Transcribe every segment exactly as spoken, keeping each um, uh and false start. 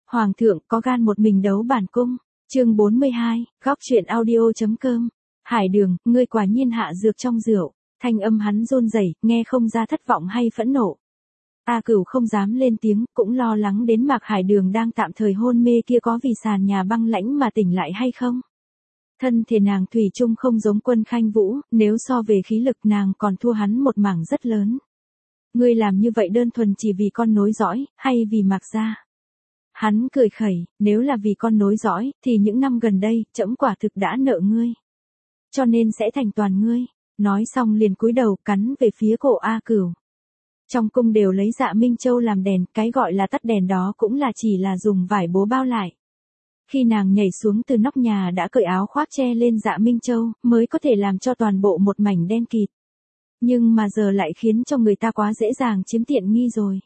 Hoàng thượng có gan một mình đấu bản cung. Chương bốn mươi hai, góc truyện audio.com. Hải Đường, ngươi quả nhiên hạ dược trong rượu. Thanh âm hắn run rẩy, nghe không ra thất vọng hay phẫn nộ. A Cửu không dám lên tiếng, cũng lo lắng đến Mạc Hải Đường đang tạm thời hôn mê kia có vì sàn nhà băng lãnh mà tỉnh lại hay không. Thân thể nàng thủy chung không giống Quân Khanh Vũ, nếu so về khí lực nàng còn thua hắn một mảng rất lớn. Ngươi làm như vậy đơn thuần chỉ vì con nối dõi, hay vì Mạc gia? Hắn cười khẩy, nếu là vì con nối dõi, thì những năm gần đây, trẫm quả thực đã nợ ngươi. Cho nên sẽ thành toàn ngươi. Nói xong liền cúi đầu cắn về phía cổ A Cửu. Trong cung đều lấy Dạ Minh Châu làm đèn, cái gọi là tắt đèn đó cũng là chỉ là dùng vải bố bao lại. Khi nàng nhảy xuống từ nóc nhà đã cởi áo khoác che lên Dạ Minh Châu, mới có thể làm cho toàn bộ một mảnh đen kịt. Nhưng mà giờ lại khiến cho người ta quá dễ dàng chiếm tiện nghi rồi.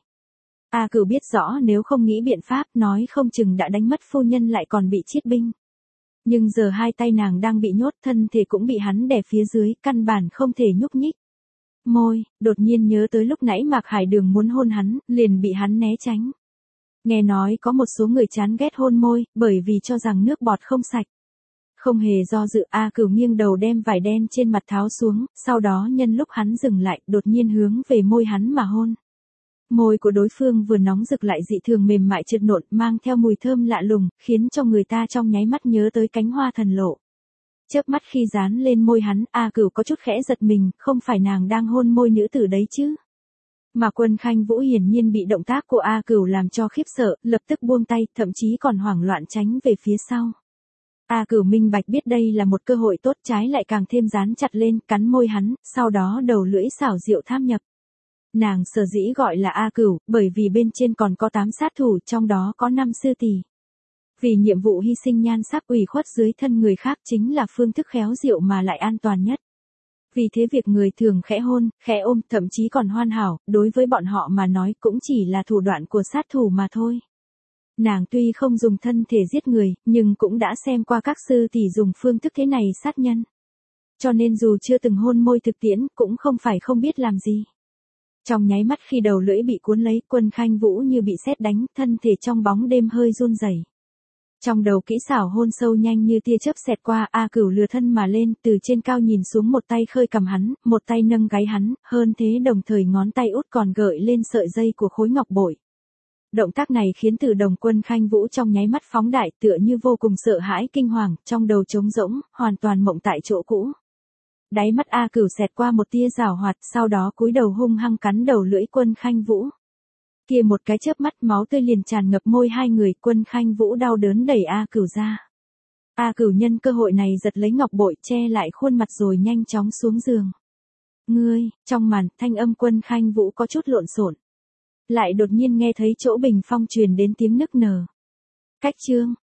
A Cửu biết rõ nếu không nghĩ biện pháp nói không chừng đã đánh mất phu nhân lại còn bị chiết binh. Nhưng giờ hai tay nàng đang bị nhốt, thân thể cũng bị hắn đè phía dưới, căn bản không thể nhúc nhích. Môi, đột nhiên nhớ tới lúc nãy Mạc Hải Đường muốn hôn hắn, liền bị hắn né tránh. Nghe nói có một số người chán ghét hôn môi, bởi vì cho rằng nước bọt không sạch. Không hề do dự, A Cửu nghiêng đầu đem vải đen trên mặt tháo xuống, sau đó nhân lúc hắn dừng lại, đột nhiên hướng về môi hắn mà hôn. Môi của đối phương vừa nóng rực lại dị thường mềm mại trượt nộn, mang theo mùi thơm lạ lùng, khiến cho người ta trong nháy mắt nhớ tới cánh hoa thần lộ. Chớp mắt khi dán lên môi hắn, A Cửu có chút khẽ giật mình, không phải nàng đang hôn môi nữ tử đấy chứ. Mà Quân Khanh Vũ hiển nhiên bị động tác của A Cửu làm cho khiếp sợ, lập tức buông tay, thậm chí còn hoảng loạn tránh về phía sau. A Cửu minh bạch biết đây là một cơ hội tốt, trái lại càng thêm dán chặt lên, cắn môi hắn, sau đó đầu lưỡi xảo diệu tham nhập. Nàng sở dĩ gọi là A Cửu, bởi vì bên trên còn có tám sát thủ, trong đó có năm sư tỷ. Vì nhiệm vụ hy sinh nhan sắc ủy khuất dưới thân người khác chính là phương thức khéo diệu mà lại an toàn nhất. Vì thế việc người thường khẽ hôn, khẽ ôm, thậm chí còn hoàn hảo, đối với bọn họ mà nói cũng chỉ là thủ đoạn của sát thủ mà thôi. Nàng tuy không dùng thân thể giết người, nhưng cũng đã xem qua các sư tỷ dùng phương thức thế này sát nhân. Cho nên dù chưa từng hôn môi thực tiễn, cũng không phải không biết làm gì. Trong nháy mắt khi đầu lưỡi bị cuốn lấy, Quân Khanh Vũ như bị sét đánh, thân thể trong bóng đêm hơi run rẩy. Trong đầu kỹ xảo hôn sâu nhanh như tia chớp xẹt qua, A Cửu lừa thân mà lên, từ trên cao nhìn xuống, một tay khơi cầm hắn, một tay nâng gáy hắn, hơn thế đồng thời ngón tay út còn gợi lên sợi dây của khối ngọc bội. Động tác này khiến Từ Đồng Quân Khanh Vũ trong nháy mắt phóng đại, tựa như vô cùng sợ hãi kinh hoàng, trong đầu trống rỗng, hoàn toàn mộng tại chỗ cũ. Đáy mắt A Cửu xẹt qua một tia giảo hoạt, sau đó cúi đầu hung hăng cắn đầu lưỡi Quân Khanh Vũ. Kia một cái chớp mắt máu tươi liền tràn ngập môi hai người, Quân Khanh Vũ đau đớn đẩy A Cửu ra. A Cửu nhân cơ hội này giật lấy ngọc bội che lại khuôn mặt rồi nhanh chóng xuống giường. Ngươi, trong màn, thanh âm Quân Khanh Vũ có chút lộn xộn. Lại đột nhiên nghe thấy chỗ bình phong truyền đến tiếng nức nở. Cách chương,